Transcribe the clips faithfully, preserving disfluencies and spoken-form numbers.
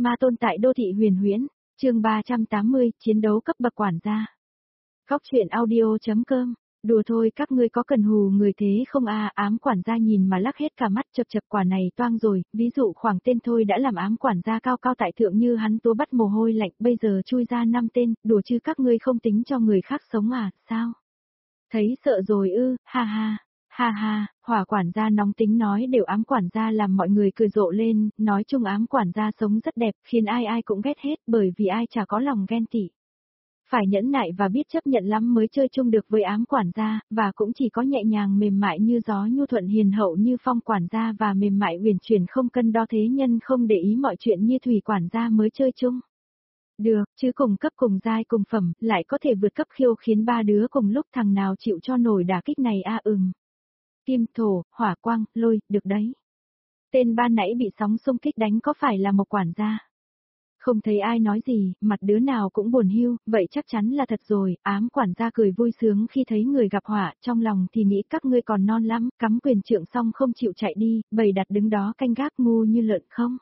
Ma tôn tại đô thị huyền huyễn, chương ba trăm tám mươi, chiến đấu cấp bậc quản gia. Góc truyện audio.com, đùa thôi các ngươi có cần hù người thế không a? Ám quản gia nhìn mà lắc hết cả mắt, chập chập quả này toang rồi, ví dụ khoảng tên thôi đã làm ám quản gia cao cao tại thượng như hắn tố bắt mồ hôi lạnh, bây giờ chui ra năm tên, đùa chứ các ngươi không tính cho người khác sống à, sao? Thấy sợ rồi ư, ha ha. Ha ha, hỏa quản gia nóng tính nói đều ám quản gia làm mọi người cười rộ lên, nói chung ám quản gia sống rất đẹp, khiến ai ai cũng ghét hết bởi vì ai chả có lòng ghen tị. Phải nhẫn nại và biết chấp nhận lắm mới chơi chung được với ám quản gia, và cũng chỉ có nhẹ nhàng mềm mại như gió nhu thuận hiền hậu như phong quản gia và mềm mại uyển chuyển không cân đo thế nhân không để ý mọi chuyện như thủy quản gia mới chơi chung. Được, chứ cùng cấp cùng giai cùng phẩm, lại có thể vượt cấp khiêu khiến ba đứa cùng lúc thằng nào chịu cho nổi đả kích này a à, ừm. Kim, thổ, hỏa quang, lôi, được đấy. Tên ban nãy bị sóng xung kích đánh có phải là một quản gia? Không thấy ai nói gì, mặt đứa nào cũng buồn hiu, vậy chắc chắn là thật rồi, ám quản gia cười vui sướng khi thấy người gặp họa, trong lòng thì nghĩ các ngươi còn non lắm, cắm quyền trượng xong không chịu chạy đi, bầy đặt đứng đó canh gác ngu như lợn không?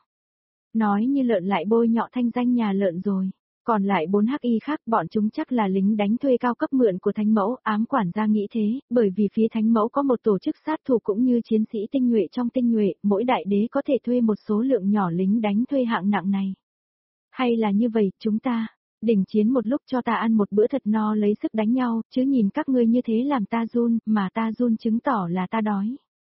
Nói như lợn lại bôi nhọ thanh danh nhà lợn rồi. Còn lại bốn hắc y khác bọn chúng chắc là lính đánh thuê cao cấp mượn của Thánh Mẫu, ám quản gia nghĩ thế, bởi vì phía Thánh Mẫu có một tổ chức sát thủ cũng như chiến sĩ tinh nhuệ trong tinh nhuệ, mỗi đại đế có thể thuê một số lượng nhỏ lính đánh thuê hạng nặng này. Hay là như vậy, chúng ta, đình chiến một lúc cho ta ăn một bữa thật no lấy sức đánh nhau, chứ nhìn các ngươi như thế làm ta run, mà ta run chứng tỏ là ta đói.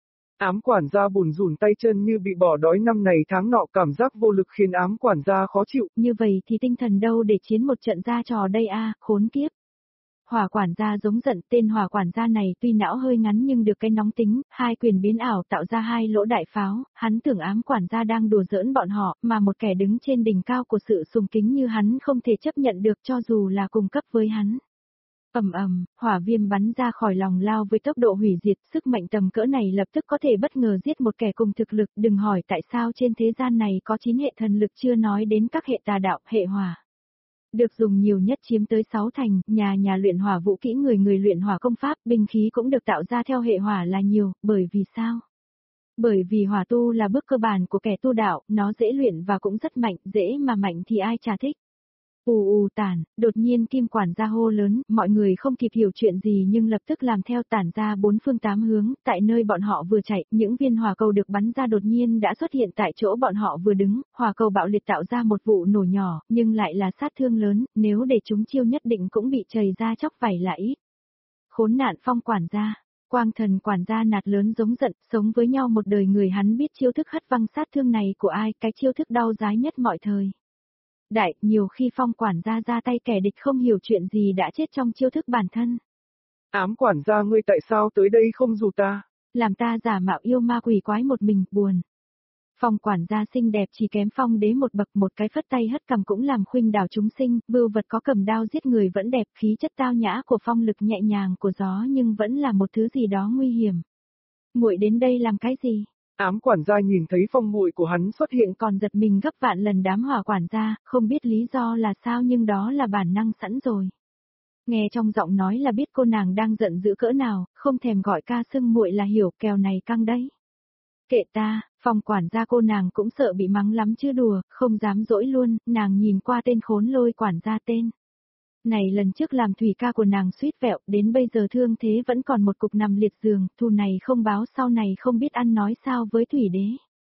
Ám quản gia bùn rùn tay chân như bị bỏ đói năm này tháng nọ, cảm giác vô lực khiến ám quản gia khó chịu. Như vậy thì tinh thần đâu để chiến một trận ra trò đây a, à, khốn kiếp. Hỏa quản gia giống giận, tên hỏa quản gia này tuy não hơi ngắn nhưng được cái nóng tính, hai quyền biến ảo tạo ra hai lỗ đại pháo, hắn tưởng ám quản gia đang đùa giỡn bọn họ, mà một kẻ đứng trên đỉnh cao của sự sùng kính như hắn không thể chấp nhận được cho dù là cùng cấp với hắn. Ầm ầm, hỏa viêm bắn ra khỏi lòng lao với tốc độ hủy diệt, sức mạnh tầm cỡ này lập tức có thể bất ngờ giết một kẻ cùng thực lực, đừng hỏi tại sao trên thế gian này có chín hệ thần lực chưa nói đến các hệ tà đạo, hệ hỏa. Được dùng nhiều nhất chiếm tới sáu thành, nhà nhà luyện hỏa vũ kỹ người người luyện hỏa công pháp, binh khí cũng được tạo ra theo hệ hỏa là nhiều, bởi vì sao? Bởi vì hỏa tu là bước cơ bản của kẻ tu đạo, nó dễ luyện và cũng rất mạnh, dễ mà mạnh thì ai chả thích. Ù ù tản, đột nhiên kim quản gia hô lớn, mọi người không kịp hiểu chuyện gì nhưng lập tức làm theo tản ra bốn phương tám hướng, tại nơi bọn họ vừa chạy, những viên hỏa cầu được bắn ra đột nhiên đã xuất hiện tại chỗ bọn họ vừa đứng, hỏa cầu bạo liệt tạo ra một vụ nổ nhỏ, nhưng lại là sát thương lớn, nếu để chúng chiêu nhất định cũng bị chầy ra chóc vảy là ít. Khốn nạn phong quản gia, quang thần quản gia nạt lớn giống giận, sống với nhau một đời người hắn biết chiêu thức hất văng sát thương này của ai, cái chiêu thức đau giá nhất mọi thời. Đại, nhiều khi phong quản gia ra tay kẻ địch không hiểu chuyện gì đã chết trong chiêu thức bản thân. Ám quản gia ngươi tại sao tới đây không dù ta? Làm ta giả mạo yêu ma quỷ quái một mình, buồn. Phong quản gia xinh đẹp chỉ kém phong đế một bậc, một cái phất tay hất cầm cũng làm khuynh đảo chúng sinh, vưu vật có cầm đao giết người vẫn đẹp, khí chất tao nhã của phong lực nhẹ nhàng của gió nhưng vẫn là một thứ gì đó nguy hiểm. Muội đến đây làm cái gì? Ám quản gia nhìn thấy phong muội của hắn xuất hiện còn giật mình gấp vạn lần đám hỏa quản gia, không biết lý do là sao nhưng đó là bản năng sẵn rồi. Nghe trong giọng nói là biết cô nàng đang giận dữ cỡ nào, không thèm gọi ca xưng muội là hiểu, kèo này căng đấy. Kệ ta, phong quản gia cô nàng cũng sợ bị mắng lắm chứ đùa, không dám dỗi luôn, nàng nhìn qua tên khốn lôi quản gia tên. Này lần trước làm thủy ca của nàng suýt vẹo, đến bây giờ thương thế vẫn còn một cục nằm liệt giường, thù này không báo sau này không biết ăn nói sao với thủy đế.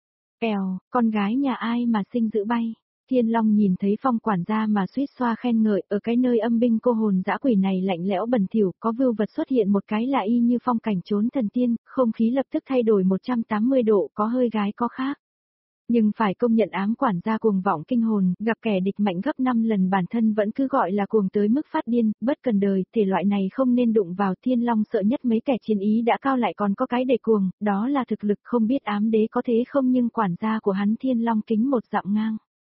Èo, con gái nhà ai mà sinh dữ bay. Thiên Long nhìn thấy phong quản gia mà suýt xoa khen ngợi, ở cái nơi âm binh cô hồn dã quỷ này lạnh lẽo bẩn thỉu, có vưu vật xuất hiện một cái là y như phong cảnh trốn thần tiên, không khí lập tức thay đổi một trăm tám mươi độ, có hơi gái có khác. Nhưng phải công nhận ám quản gia cuồng vọng kinh hồn, gặp kẻ địch mạnh gấp năm lần bản thân vẫn cứ gọi là cuồng tới mức phát điên, bất cần đời, thể loại này không nên đụng vào. Thiên Long sợ nhất mấy kẻ chiến ý đã cao lại còn có cái để cuồng, đó là thực lực, không biết ám đế có thế không nhưng quản gia của hắn Thiên Long kính một dặm ngang.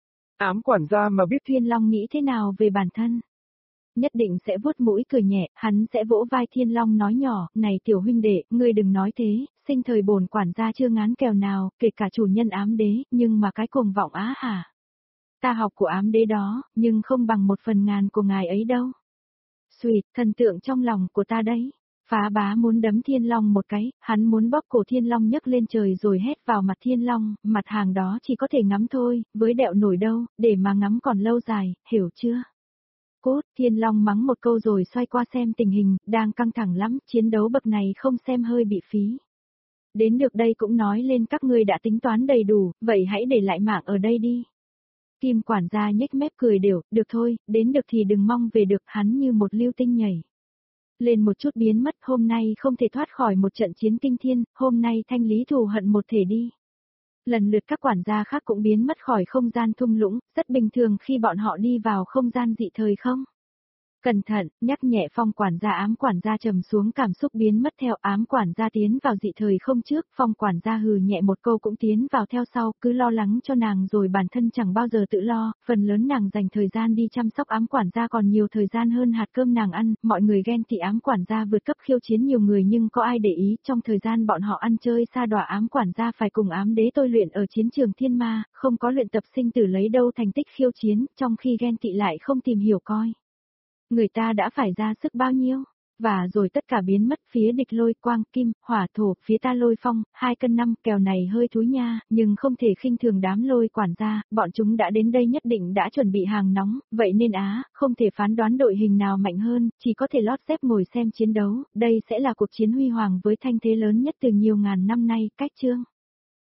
Ám quản gia mà biết Thiên Long nghĩ thế nào về bản thân? Nhất định sẽ vuốt mũi cười nhẹ, hắn sẽ vỗ vai Thiên Long nói nhỏ, này tiểu huynh đệ, ngươi đừng nói thế, sinh thời bổn quản gia chưa ngán kèo nào, kể cả chủ nhân ám đế, nhưng mà cái cuồng vọng á hả? Ta học của ám đế đó, nhưng không bằng một phần ngàn của ngài ấy đâu. Xuyệt, thần tượng trong lòng của ta đấy. Phá bá muốn đấm Thiên Long một cái, hắn muốn bóp cổ Thiên Long nhấc lên trời rồi hét vào mặt Thiên Long, mặt hàng đó chỉ có thể ngắm thôi, với đẹo nổi đâu, để mà ngắm còn lâu dài, hiểu chưa? Cốt, Thiên Long mắng một câu rồi xoay qua xem tình hình, đang căng thẳng lắm, chiến đấu bậc này không xem hơi bị phí. Đến được đây cũng nói lên các ngươi đã tính toán đầy đủ, vậy hãy để lại mạng ở đây đi. Kim quản gia nhếch mép cười đều, được thôi, đến được thì đừng mong về được, hắn như một lưu tinh nhảy lên một chút biến mất, hôm nay không thể thoát khỏi một trận chiến kinh thiên, hôm nay thanh lý thù hận một thể đi. Lần lượt các quản gia khác cũng biến mất khỏi không gian thung lũng, rất bình thường khi bọn họ đi vào không gian dị thời không? Cẩn thận, nhắc nhẹ Phong quản gia. Ám quản gia trầm xuống, cảm xúc biến mất theo. Ám quản gia tiến vào dị thời không trước, Phong quản gia hừ nhẹ một câu cũng tiến vào theo sau, cứ lo lắng cho nàng rồi bản thân chẳng bao giờ tự lo, phần lớn nàng dành thời gian đi chăm sóc ám quản gia còn nhiều thời gian hơn hạt cơm nàng ăn, mọi người ghen tị ám quản gia vượt cấp khiêu chiến nhiều người nhưng có ai để ý, trong thời gian bọn họ ăn chơi sa đọa ám quản gia phải cùng ám đế tôi luyện ở chiến trường thiên ma, không có luyện tập sinh tử lấy đâu thành tích khiêu chiến, trong khi ghen tị lại không tìm hiểu coi. Người ta đã phải ra sức bao nhiêu, và rồi tất cả biến mất, phía địch lôi quang kim, hỏa thổ, phía ta lôi phong, hai cân năm, kèo này hơi thúi nha, nhưng không thể khinh thường đám lôi quản gia, bọn chúng đã đến đây nhất định đã chuẩn bị hàng nóng, vậy nên á, không thể phán đoán đội hình nào mạnh hơn, chỉ có thể lót xếp ngồi xem chiến đấu, đây sẽ là cuộc chiến huy hoàng với thanh thế lớn nhất từ nhiều ngàn năm nay, cách chương.